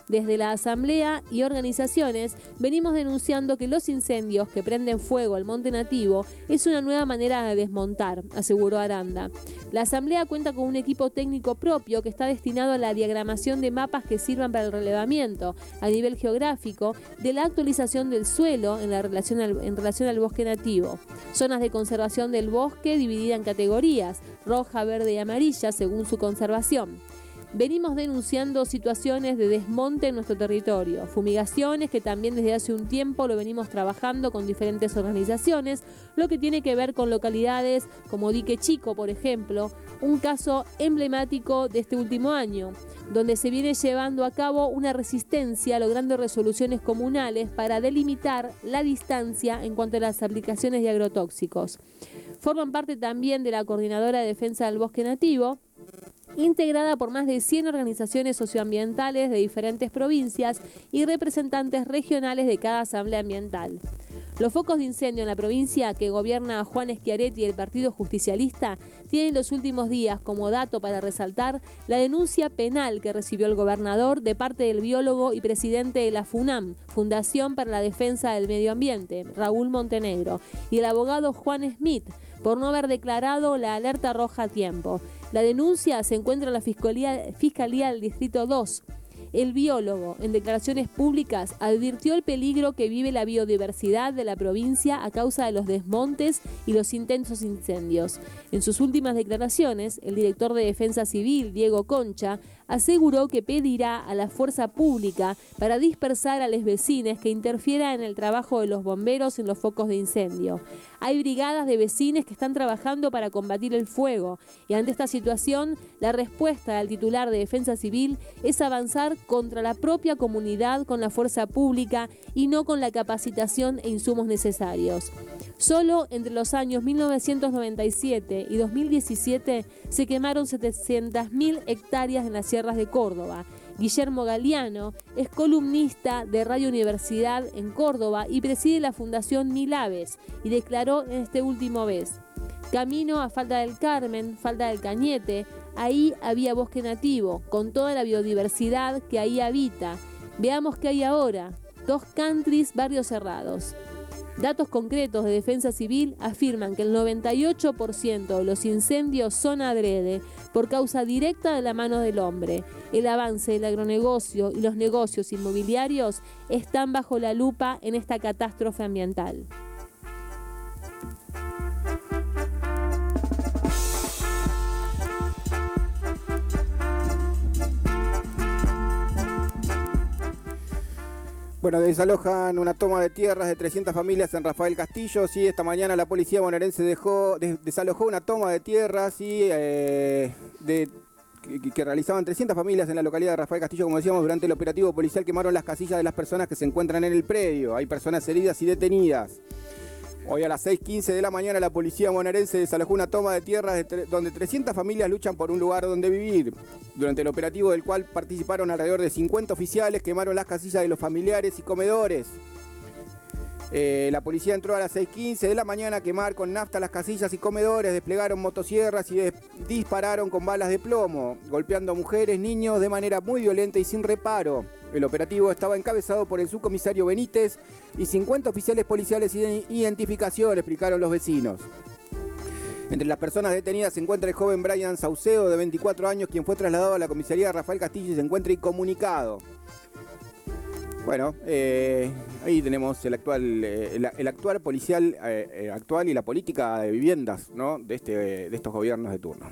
S7: Desde la Asamblea y organizaciones venimos denunciando que los incendios que prenden fuego al monte nativo es una nueva manera de desmontar, aseguró Aranda. La Asamblea cuenta con un equipo técnico propio que está destinado a la diagramación de mapas que sirvan para el relevamiento a nivel geográfico de la actualización del suelo en, la relación al, en relación al bosque nativo. Zonas de conservación del bosque dividida en categorías, roja, verde y amarilla según su conservación. Venimos denunciando situaciones de desmonte en nuestro territorio, fumigaciones que también desde hace un tiempo lo venimos trabajando con diferentes organizaciones, lo que tiene que ver con localidades como Dique Chico, por ejemplo, un caso emblemático de este último año, donde se viene llevando a cabo una resistencia logrando resoluciones comunales para delimitar la distancia en cuanto a las aplicaciones de agrotóxicos. Forman parte también de la Coordinadora de Defensa del Bosque Nativo, integrada por más de cien organizaciones socioambientales de diferentes provincias y representantes regionales de cada asamblea ambiental. Los focos de incendio en la provincia que gobierna Juan Schiaretti y el Partido Justicialista tienen los últimos días como dato para resaltar la denuncia penal que recibió el gobernador de parte del biólogo y presidente de la FUNAM, Fundación para la Defensa del Medio Ambiente, Raúl Montenegro, y el abogado Juan Smith, por no haber declarado la alerta roja a tiempo. La denuncia se encuentra en la Fiscalía, Fiscalía del Distrito dos. El biólogo, en declaraciones públicas, advirtió el peligro que vive la biodiversidad de la provincia a causa de los desmontes y los intensos incendios. En sus últimas declaraciones, el director de Defensa Civil, Diego Concha, aseguró que pedirá a la fuerza pública para dispersar a los vecinos que interfiera en el trabajo de los bomberos en los focos de incendio. Hay brigadas de vecinos que están trabajando para combatir el fuego y ante esta situación, la respuesta del titular de Defensa Civil es avanzar contra la propia comunidad con la fuerza pública y no con la capacitación e insumos necesarios. Solo entre los años mil novecientos noventa y siete y dos mil diecisiete se quemaron setecientas mil hectáreas en las sierras de Córdoba. Guillermo Galeano es columnista de Radio Universidad en Córdoba y preside la Fundación Mil Aves y declaró en este último mes: camino a Falda del Carmen, Falda del Cañete, ahí había bosque nativo, con toda la biodiversidad que ahí habita. Veamos qué hay ahora, dos countries, barrios cerrados. Datos concretos de Defensa Civil afirman que el noventa y ocho por ciento de los incendios son adrede por causa directa de la mano del hombre. El avance del agronegocio y los negocios inmobiliarios están bajo la lupa en esta catástrofe ambiental.
S4: Bueno, desalojan una toma de tierras de trescientas familias en Rafael Castillo. Sí, esta mañana la policía bonaerense dejó, des, desalojó una toma de tierras sí, eh, de, que, que realizaban trescientas familias en la localidad de Rafael Castillo. Como decíamos, durante el operativo policial quemaron las casillas de las personas que se encuentran en el predio. Hay personas heridas y detenidas. Hoy a las seis quince de la mañana la policía bonaerense desalojó una toma de tierras de tre- donde trescientas familias luchan por un lugar donde vivir. Durante el operativo del cual participaron alrededor de cincuenta oficiales, quemaron las casillas de los familiares y comedores. Eh, la policía entró a las seis quince de la mañana a quemar con nafta las casillas y comedores, desplegaron motosierras y des- dispararon con balas de plomo, golpeando a mujeres, niños de manera muy violenta y sin reparo. El operativo estaba encabezado por el subcomisario Benítez y cincuenta oficiales policiales de identificación, explicaron los vecinos. Entre las personas detenidas se encuentra el joven Brian Saucedo, de veinticuatro años, quien fue trasladado a la comisaría de Rafael Castillo y se encuentra incomunicado. Bueno, eh, ahí tenemos el actual, eh, el, el actual policial eh, eh, actual y la política de viviendas, ¿no? de, este, de estos gobiernos de turno.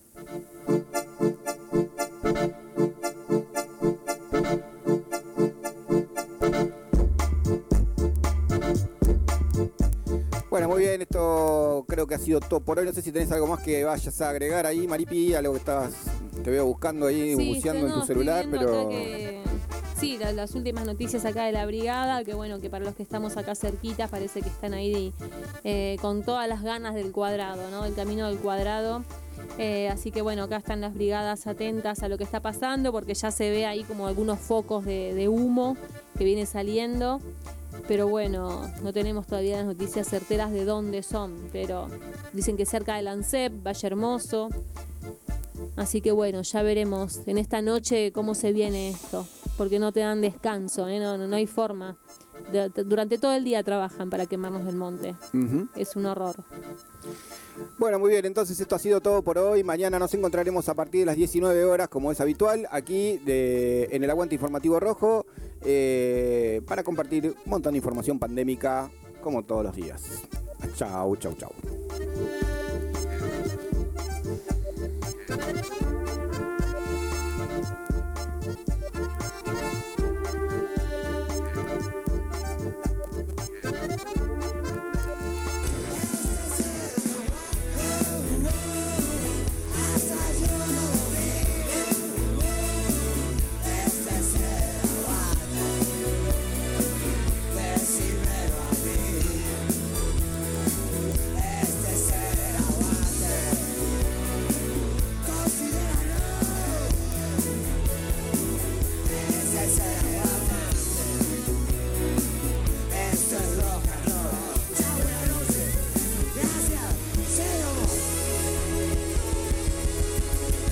S4: Bueno, muy bien, esto creo que ha sido todo por hoy. No sé si tenés algo más que vayas a agregar ahí, Maripi, algo que estabas, te veo buscando ahí,
S7: sí,
S4: buceando
S7: no,
S4: en tu celular, pero...
S7: Que, sí, la, las últimas noticias acá de la brigada, que bueno, que para los que estamos acá cerquita parece que están ahí eh, con todas las ganas del cuadrado, ¿no? Del camino del cuadrado. Eh, así que bueno, acá están las brigadas atentas a lo que está pasando, porque ya se ve ahí como algunos focos de, de humo que viene saliendo. Pero bueno, no tenemos todavía las noticias certeras de dónde son, pero dicen que cerca de Lancep, Valle Hermoso. Así que bueno, ya veremos en esta noche cómo se viene esto. porque no te dan descanso, ¿eh? no, no, no hay forma. De, de, durante todo el día trabajan para quemarnos el monte. Uh-huh. Es un horror.
S4: Bueno, muy bien, entonces esto ha sido todo por hoy. Mañana nos encontraremos a partir de las diecinueve horas, como es habitual, aquí de, en el Aguante Informativo Rojo, eh, para compartir un montón de información pandémica, como todos los días. Chau, chau, chau.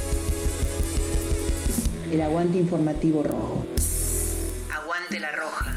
S1: El Aguante Informativo Rojo.
S6: Aguante la Roja.